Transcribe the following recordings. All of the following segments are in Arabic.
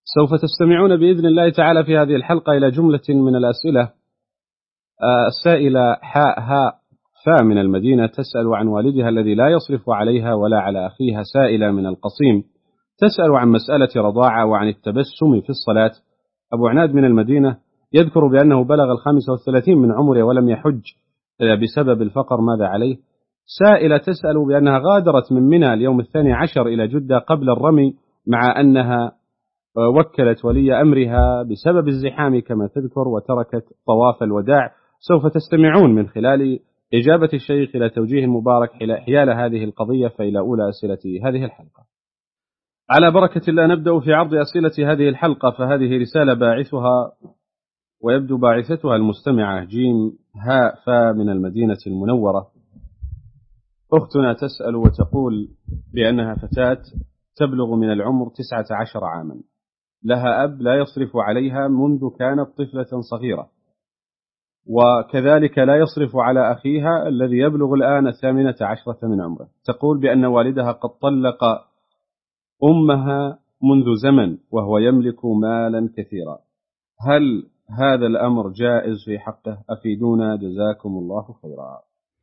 سوف تستمعون بإذن الله تعالى في هذه الحلقة إلى جملة من الأسئلة. السائلة حاء هاء فاء من المدينة تسأل عن والدها الذي لا يصرف عليها ولا على أخيها. سائلة من القصيم تسأل عن مسألة رضاعة وعن التبسم في الصلاة. أبو عناد من المدينة يذكر بأنه بلغ 35 من عمره ولم يحج بسبب الفقر، ماذا عليه؟ سائلة تسأل بأنها غادرت من منى اليوم 12 إلى جدة قبل الرمي، مع أنها وكلت ولي أمرها بسبب الزحام كما تذكر وتركت طواف الوداع. سوف تستمعون من خلال إجابة الشيخ إلى توجيه مبارك حيال هذه القضية. فإلى أولى أسئلة هذه الحلقة. على بركة الله نبدأ في عرض أسئلة هذه الحلقة. فهذه رسالة باعثها ويبدو باعثتها المستمعة جيم هاء فاء من المدينة المنورة. أختنا تسأل وتقول بأنها فتاة تبلغ من العمر 19 عاما، لها أب لا يصرف عليها منذ كانت طفلة صغيرة، وكذلك لا يصرف على أخيها الذي يبلغ الآن 18 من عمره. تقول بأن والدها قد طلق أمها منذ زمن وهو يملك مالا كثيرا. هل هذا الأمر جائز في حقه؟ أفيدونا جزاكم الله خيرا.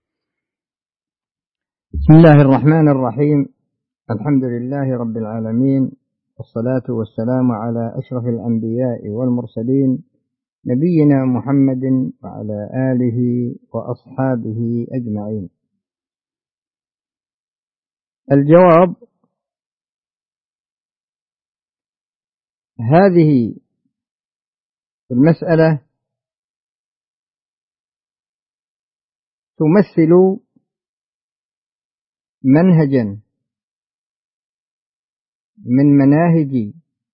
بسم الله الرحمن الرحيم. الحمد لله رب العالمين، والصلاة والسلام على أشرف الأنبياء والمرسلين نبينا محمد وعلى آله وأصحابه أجمعين. الجواب: هذه المسألة تمثل منهجا من مناهج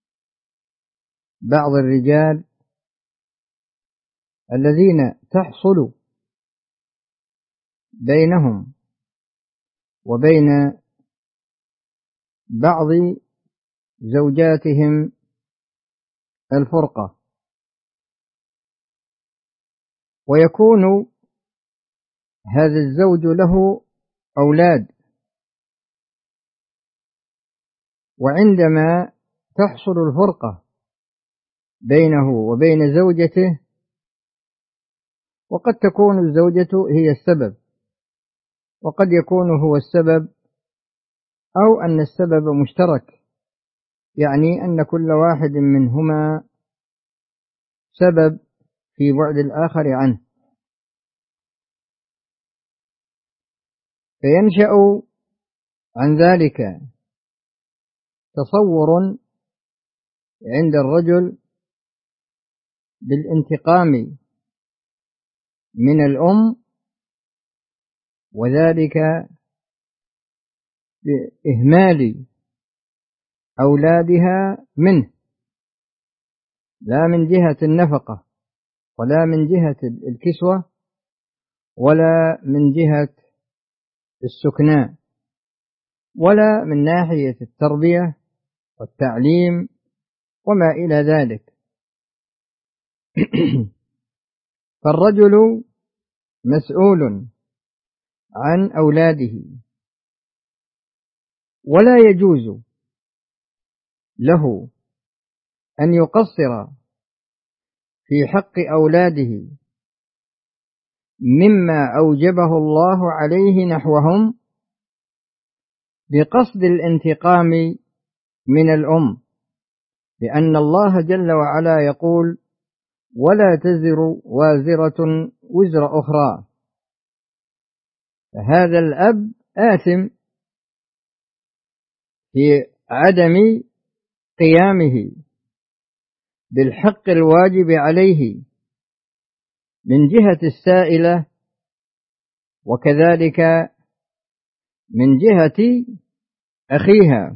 بعض الرجال الذين تحصل بينهم وبين بعض زوجاتهم الفرقة، ويكون هذا الزوج له أولاد، وعندما تحصل الفرقة بينه وبين زوجته، وقد تكون الزوجة هي السبب، وقد يكون هو السبب، أو أن السبب مشترك، يعني أن كل واحد منهما سبب في بعد الآخر عنه، فينشأ عن ذلك تصور عند الرجل بالانتقام من الأم، وذلك بإهمال أولادها منه، لا من جهة النفقة ولا من جهة الكسوة ولا من جهة السكناء ولا من ناحية التربية والتعليم وما إلى ذلك. فالرجل مسؤول عن أولاده، ولا يجوز له أن يقصر في حق أولاده مما أوجبه الله عليه نحوهم بقصد الانتقام من الأم، لأن الله جل وعلا يقول: ولا تزر وازرة وزر أخرى. فهذا الأب آثم في عدم قيامه بالحق الواجب عليه من جهة السائلة، وكذلك من جهة أخيها.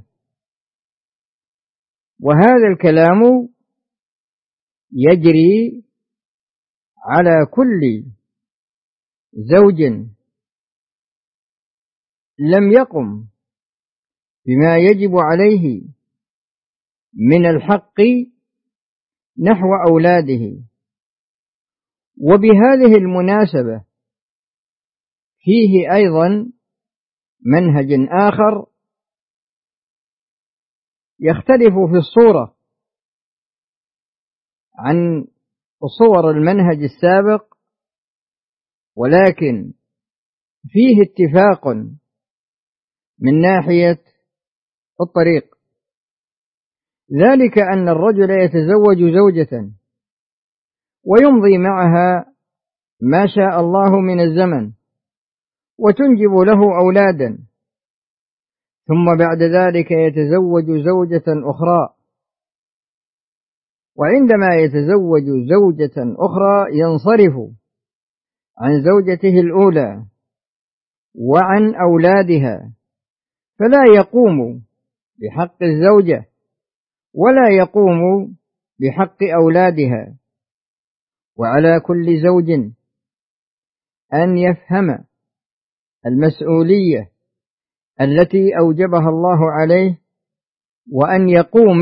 وهذا الكلام يجري على كل زوج لم يقم بما يجب عليه من الحق نحو أولاده. وبهذه المناسبة فيه أيضا منهج آخر يختلف في الصورة عن صور المنهج السابق، ولكن فيه اتفاق من ناحية الطريق، ذلك أن الرجل يتزوج زوجة ويمضي معها ما شاء الله من الزمن وتنجب له أولادا، ثم بعد ذلك يتزوج زوجة أخرى، وعندما يتزوج زوجة أخرى ينصرف عن زوجته الأولى وعن أولادها، فلا يقوم بحق الزوجة ولا يقوم بحق أولادها. وعلى كل زوج أن يفهم المسؤولية التي أوجبها الله عليه، وأن يقوم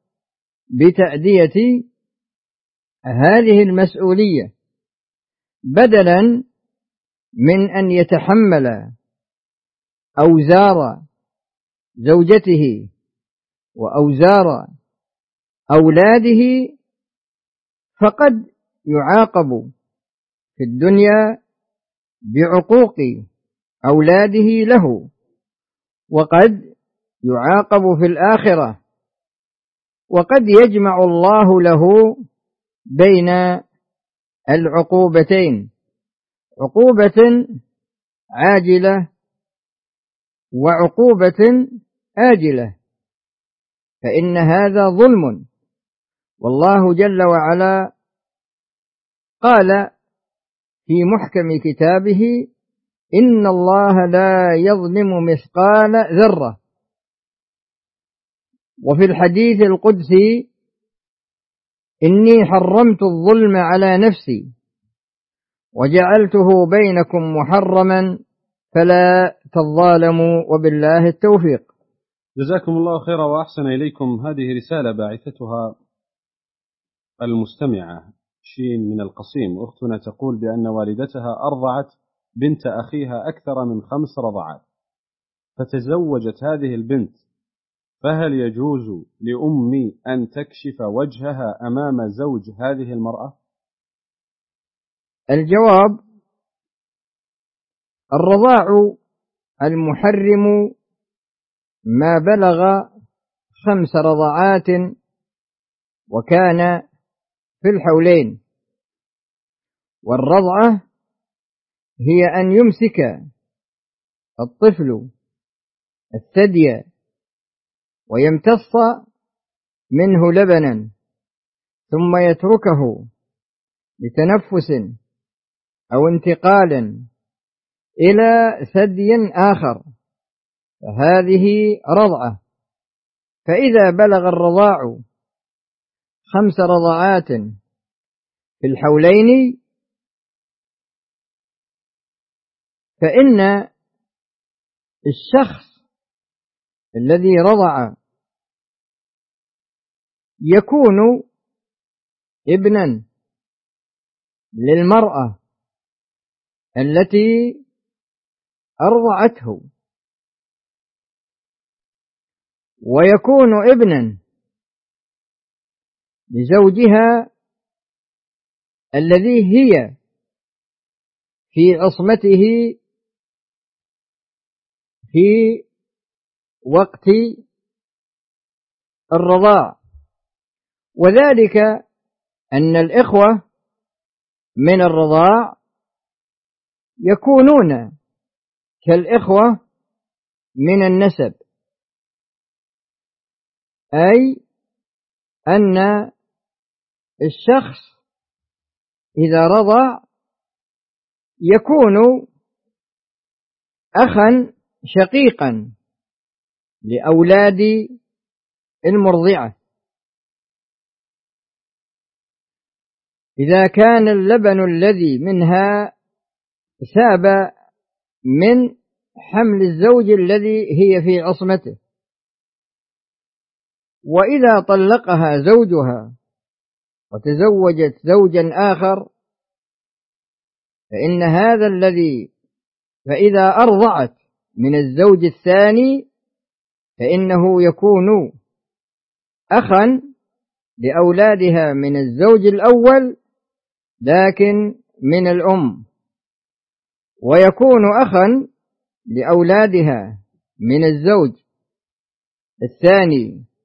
بتأدية هذه المسؤولية، بدلا من أن يتحمل أوزار زوجته وأوزار أولاده، فقد يعاقب في الدنيا بعقوق أولاده له، وقد يعاقب في الآخرة، وقد يجمع الله له بين العقوبتين، عقوبة عاجلة وعقوبة آجلة، فإن هذا ظلم. والله جل وعلا قال في محكم كتابه: إن الله لا يظلم مثقال ذرة. وفي الحديث القدسي: إني حرمت الظلم على نفسي وجعلته بينكم محرما فلا تظالموا وبالله التوفيق. جزاكم الله خيرا وأحسن إليكم. هذه رسالة باعثتها المستمعة شين من القصيم، أختنا تقول بأن والدتها أرضعت بنت أخيها أكثر من 5 رضعات، فتزوجت هذه البنت، فهل يجوز لأمي أن تكشف وجهها أمام زوج هذه المرأة؟ الجواب: الرضاع المحرم ما بلغ 5 رضعات وكان في الحولين، والرضعة هي أن يمسك الطفل الثدي ويمتص منه لبنا ثم يتركه لتنفس أو انتقال إلى ثدي آخر، فهذه رضعة. فإذا بلغ الرضاع 5 رضعات في الحولين، فإن الشخص الذي رضع يكون ابنا للمرأة التي أرضعته، ويكون ابنا لزوجها الذي هي في عصمته في وقت الرضاع، وذلك أن الإخوة من الرضاع يكونون كالإخوة من النسب، أي أن الشخص إذا رضع يكون أخا شقيقا لأولاد المرضعة. إذا كان اللبن الذي منها ساب من حمل الزوج الذي هي في عصمته، وإذا طلقها زوجها وتزوجت زوجا آخر، فإن هذا الذي فإذا أرضعت من الزوج الثاني فإنه يكون أخا لأولادها من الزوج الأول لكن من الأم، ويكون أخا لأولادها من الزوج الثاني،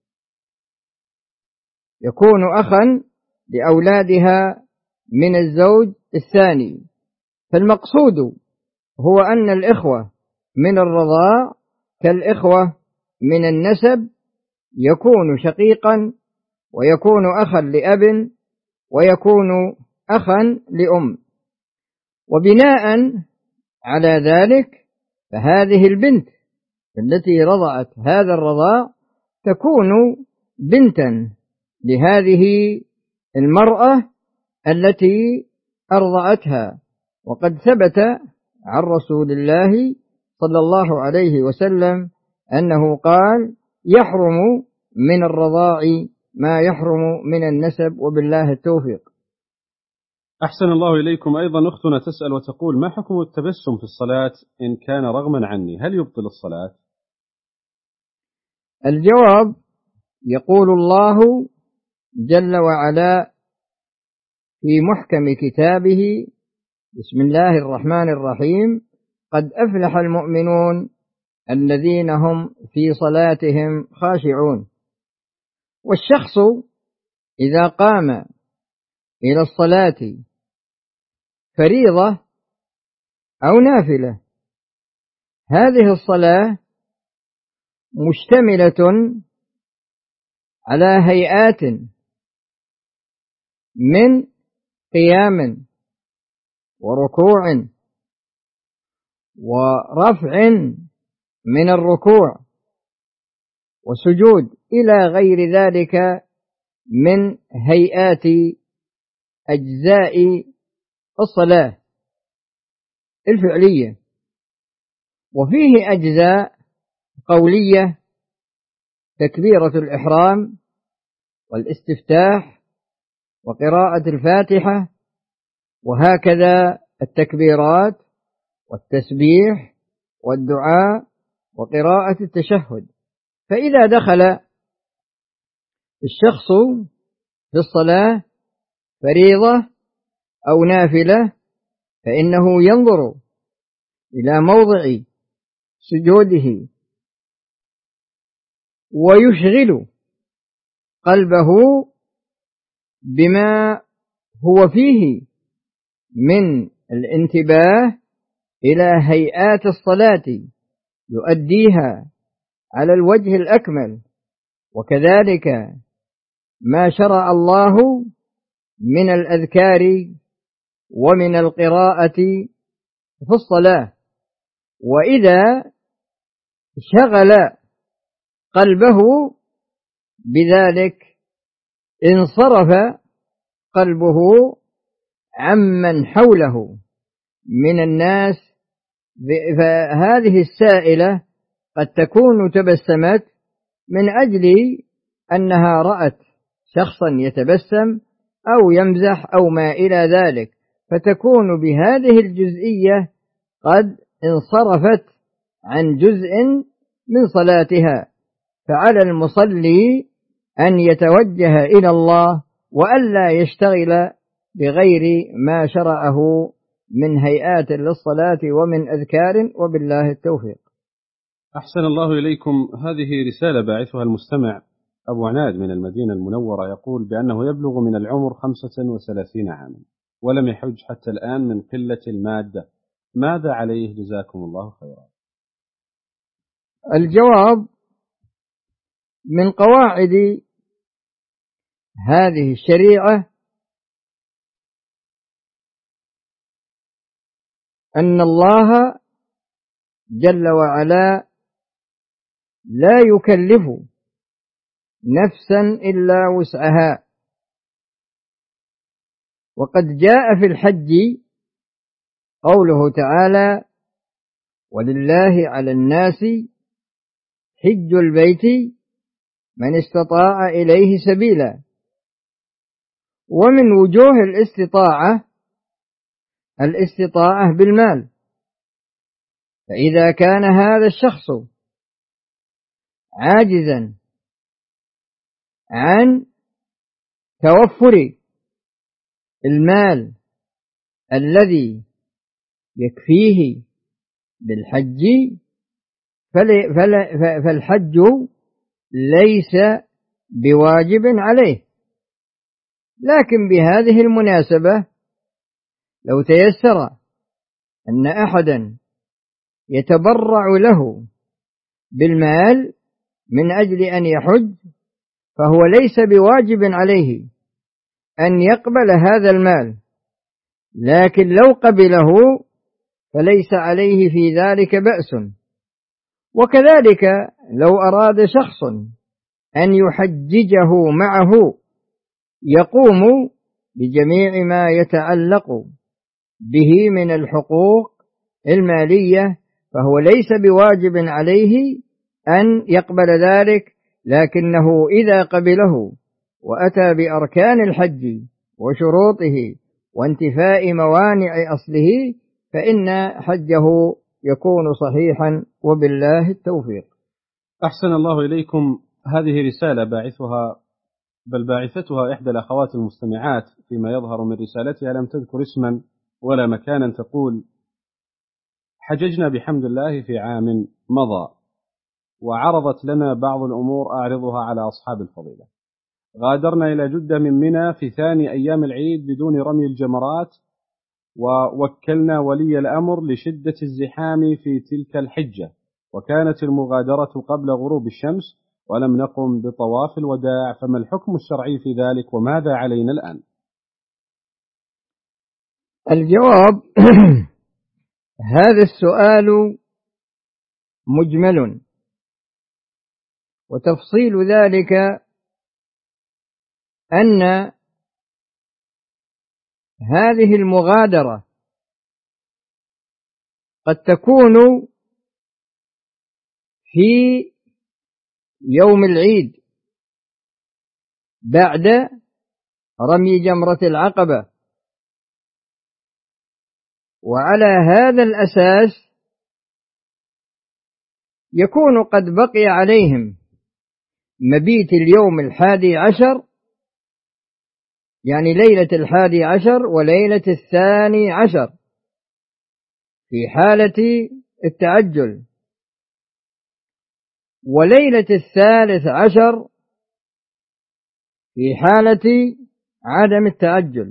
يكون أخا لأولادها من الزوج الثاني. فالمقصود هو أن الإخوة من الرضاع كالإخوة من النسب، يكون شقيقا ويكون أخا لأب ويكون أخا لأم. وبناء على ذلك فهذه البنت التي رضعت هذا الرضاع تكون بنتا لهذه المرأة التي أرضعتها. وقد ثبت عن رسول الله صلى الله عليه وسلم أنه قال: يحرم من الرضاع ما يحرم من النسب، وبالله التوفيق. أحسن الله إليكم. أيضا أختنا تسأل وتقول: ما حكم التبسم في الصلاة إن كان رغما عني؟ هل يبطل الصلاة؟ الجواب: يقول الله جل وعلا في محكم كتابه: بسم الله الرحمن الرحيم: قد أفلح المؤمنون الذين هم في صلاتهم خاشعون. والشخص إذا قام إلى الصلاة فريضة أو نافلة، هذه الصلاة مشتملة على هيئات من قيام وركوع ورفع من الركوع وسجود إلى غير ذلك من هيئات أجزاء الصلاة الفعلية. وفيه أجزاء قولية: تكبيرة الإحرام والاستفتاح وقراءة الفاتحة، وهكذا التكبيرات والتسبيح والدعاء وقراءة التشهد. فإذا دخل الشخص في الصلاة فريضة أو نافلة فإنه ينظر إلى موضع سجوده ويشغل قلبه بما هو فيه من الانتباه إلى هيئات الصلاة يؤديها على الوجه الأكمل، وكذلك ما شرع الله من الأذكار ومن القراءة في الصلاة. وإذا شغل قلبه بذلك انصرف قلبه عمن حوله من الناس. فهذه السائلة قد تكون تبسمت من أجل أنها رأت شخصا يتبسم أو يمزح أو ما إلى ذلك، فتكون بهذه الجزئية قد انصرفت عن جزء من صلاتها. فعلى المصلي أن يتوجه إلى الله وألا يشتغل بغير ما شرعه من هيئات للصلاة ومن أذكار، وبالله التوفيق. أحسن الله إليكم. هذه رسالة باعثها المستمع أبو عناد من المدينة المنورة، يقول بأنه يبلغ من العمر 35 عاما ولم يحج حتى الآن من قلة المادة، ماذا عليه جزاكم الله خيرا؟ الجواب: من قواعد هذه الشريعة أن الله جل وعلا لا يكلف نفسا إلا وسعها. وقد جاء في الحج قوله تعالى: ولله على الناس حج البيت من استطاع إليه سبيلا. ومن وجوه الاستطاعة بالمال. فإذا كان هذا الشخص عاجزا عن توفر المال الذي يكفيه بالحج فالحج ليس بواجب عليه. لكن بهذه المناسبة لو تيسر أن أحدا يتبرع له بالمال من أجل أن يحج فهو ليس بواجب عليه أن يقبل هذا المال، لكن لو قبله فليس عليه في ذلك بأس. وكذلك لو أراد شخص أن يحججه معه يقوم بجميع ما يتعلق به من الحقوق المالية فهو ليس بواجب عليه أن يقبل ذلك، لكنه إذا قبله وأتى بأركان الحج وشروطه وانتفاء موانع أصله فإن حجه يكون صحيحا، وبالله التوفيق. أحسن الله إليكم. هذه رسالة باعثتها إحدى الأخوات المستمعات، فيما يظهر من رسالتها لم تذكر اسما ولا مكانا، تقول: حججنا بحمد الله في عام مضى، وعرضت لنا بعض الأمور أعرضها على أصحاب الفضيلة. غادرنا إلى جدة من منى في ثاني أيام العيد بدون رمي الجمرات، ووكلنا ولي الأمر لشدة الزحام في تلك الحجة، وكانت المغادرة قبل غروب الشمس، ولم نقم بطواف الوداع، فما الحكم الشرعي في ذلك وماذا علينا الآن؟ الجواب: هذا السؤال مجمل، وتفصيل ذلك أن هذه المغادرة قد تكون في يوم العيد بعد رمي جمرة العقبة، وعلى هذا الأساس يكون قد بقي عليهم مبيت اليوم 11، يعني ليلة 11 وليلة 12 في حالة التعجل، وليلة 13 في حالة عدم التعجل،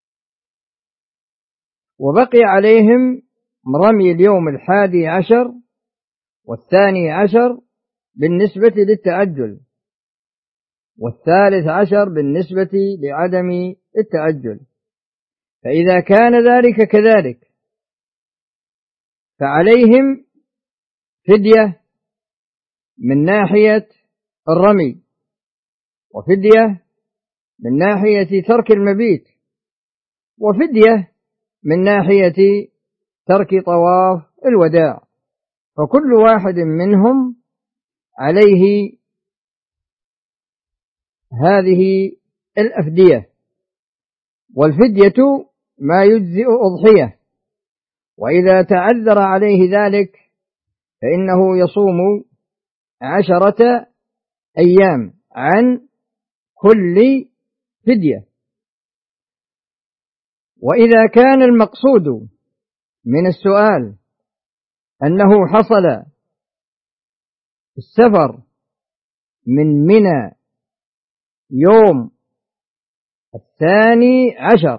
وبقي عليهم رمي اليوم 11 و12 بالنسبة للتعجل، و13 بالنسبة لعدم التعجل. فإذا كان ذلك كذلك فعليهم فدية من ناحية الرمي، وفدية من ناحية ترك المبيت، وفدية من ناحية ترك طواف الوداع، فكل واحد منهم عليه هذه الأفدية. والفدية ما يجزئ أضحية، وإذا تعذر عليه ذلك فإنه يصوم 10 أيام عن كل فدية. وإذا كان المقصود من السؤال أنه حصل السفر من منى يوم 12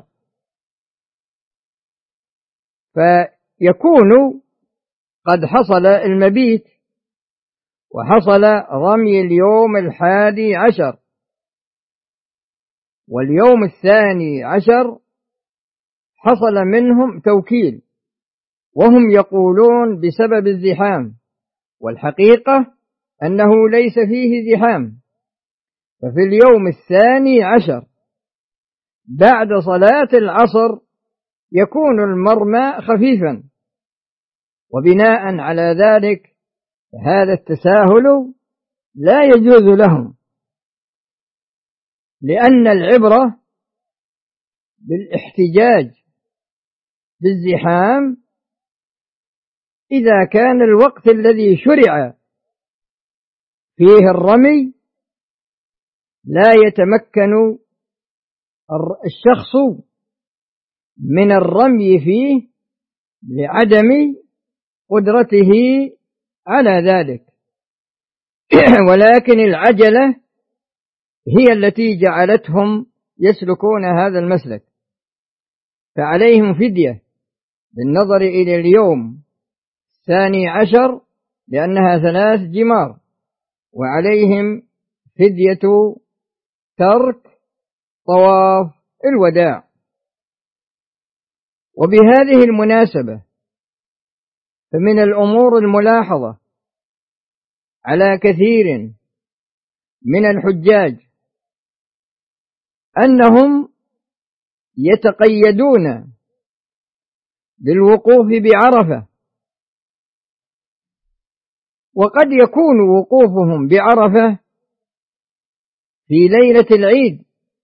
فيكون قد حصل المبيت وحصل رمي اليوم 11، واليوم 12 حصل منهم توكيل، وهم يقولون بسبب الزحام، والحقيقة أنه ليس فيه زحام. ففي اليوم 12 بعد صلاة العصر يكون المرمى خفيفا، وبناء على ذلك هذا التساهل لا يجوز لهم، لأن العبرة بالاحتجاج بالزحام إذا كان الوقت الذي شرع فيه الرمي لا يتمكن الشخص من الرمي فيه لعدم قدرته على ذلك، ولكن العجلة هي التي جعلتهم يسلكون هذا المسلك، فعليهم فدية بالنظر إلى اليوم 12 لأنها 3 جمار، وعليهم فدية ترك طواف الوداع. وبهذه المناسبة فمن الأمور الملاحظة على كثير من الحجاج أنهم يتقيدون بالوقوف بعرفة، وقد يكون وقوفهم بعرفة في ليلة العيد،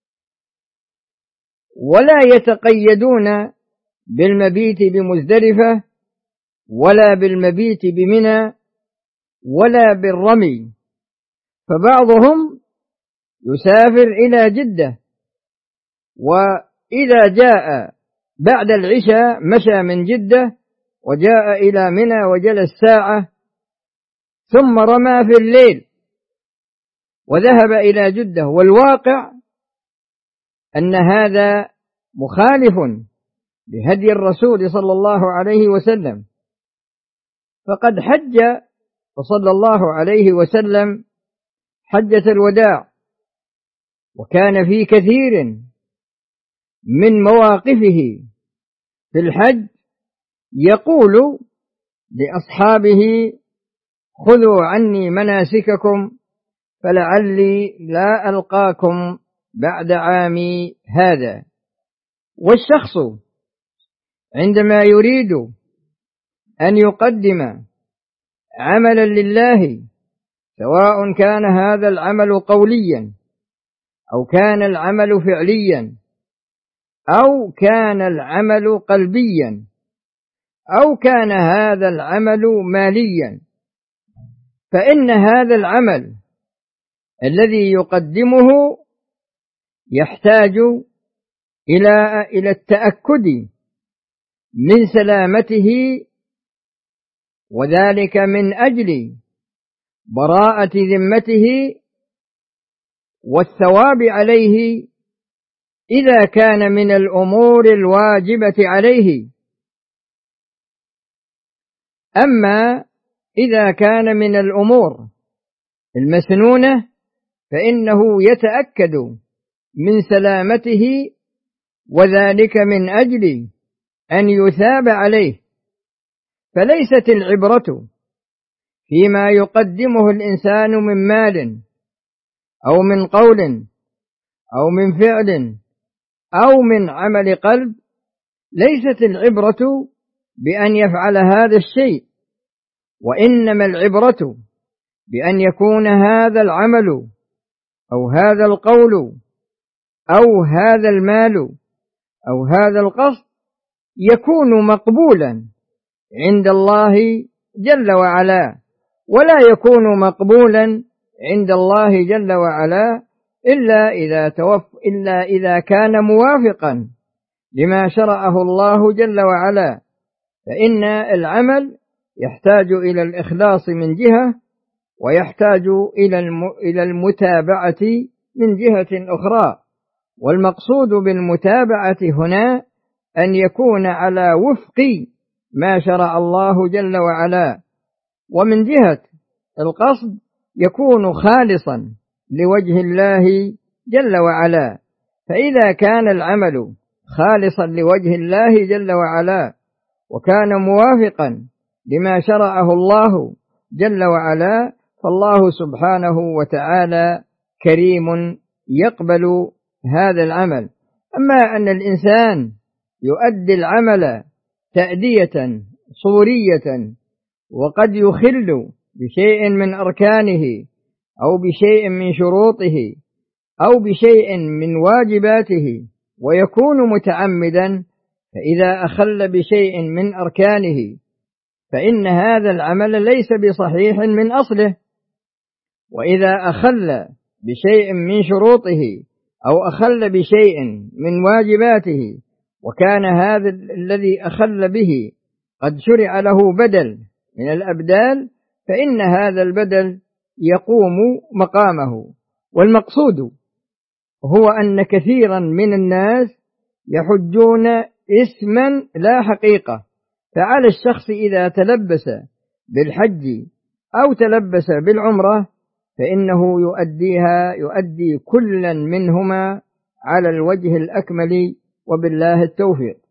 ولا يتقيدون بالمبيت بمزدلفة ولا بالمبيت بمنى ولا بالرمي، فبعضهم يسافر إلى جدة، وإذا جاء بعد العشاء مشى من جدة وجاء إلى منى وجلس ساعة ثم رمى في الليل وذهب إلى جدة. والواقع أن هذا مخالف لهدي الرسول صلى الله عليه وسلم، فقد حج صلى الله عليه وسلم حجة الوداع، وكان في كثير من مواقفه في الحج يقول لأصحابه: خذوا عني مناسككم فلعلي لا ألقاكم بعد عامي هذا. والشخص عندما يريد أن يقدم عملا لله، سواء كان هذا العمل قوليا أو كان العمل فعليا أو كان العمل قلبيا أو كان هذا العمل ماليا، فإن هذا العمل الذي يقدمه يحتاج إلى التأكد من سلامته، وذلك من أجل براءة ذمته والثواب عليه إذا كان من الأمور الواجبة عليه. أما إذا كان من الأمور المسنونة فإنه يتأكد من سلامته، وذلك من أجل أن يثاب عليه. فليست العبرة فيما يقدمه الإنسان من مال أو من قول أو من فعل أو من عمل قلب، ليست العبرة بأن يفعل هذا الشيء، وإنما العبرة بأن يكون هذا العمل أو هذا القول أو هذا المال أو هذا القصد يكون مقبولا عند الله جل وعلا، ولا يكون مقبولا عند الله جل وعلا إلا إذا كان موافقا لما شرعه الله جل وعلا. فإن العمل يحتاج إلى الإخلاص من جهة، ويحتاج إلى المتابعة من جهة أخرى. والمقصود بالمتابعة هنا أن يكون على وفق ما شرع الله جل وعلا، ومن جهة القصد يكون خالصا لوجه الله جل وعلا. فإذا كان العمل خالصا لوجه الله جل وعلا وكان موافقا لما شرعه الله جل وعلا، فالله سبحانه وتعالى كريم يقبل هذا العمل. أما أن الإنسان يؤدي العمل تأدية صورية وقد يخل بشيء من أركانه أو بشيء من شروطه أو بشيء من واجباته ويكون متعمدا، فإذا أخل بشيء من أركانه فإن هذا العمل ليس بصحيح من أصله، وإذا أخل بشيء من شروطه أو أخل بشيء من واجباته وكان هذا الذي أخل به قد شرع له بدل من الأبدال، فإن هذا البدل يقوم مقامه. والمقصود هو أن كثيرا من الناس يحجون اسما لا حقيقة، فعلى الشخص إذا تلبس بالحج أو تلبس بالعمرة فإنه يؤدي كلا منهما على الوجه الأكمل، وبالله التوفيق.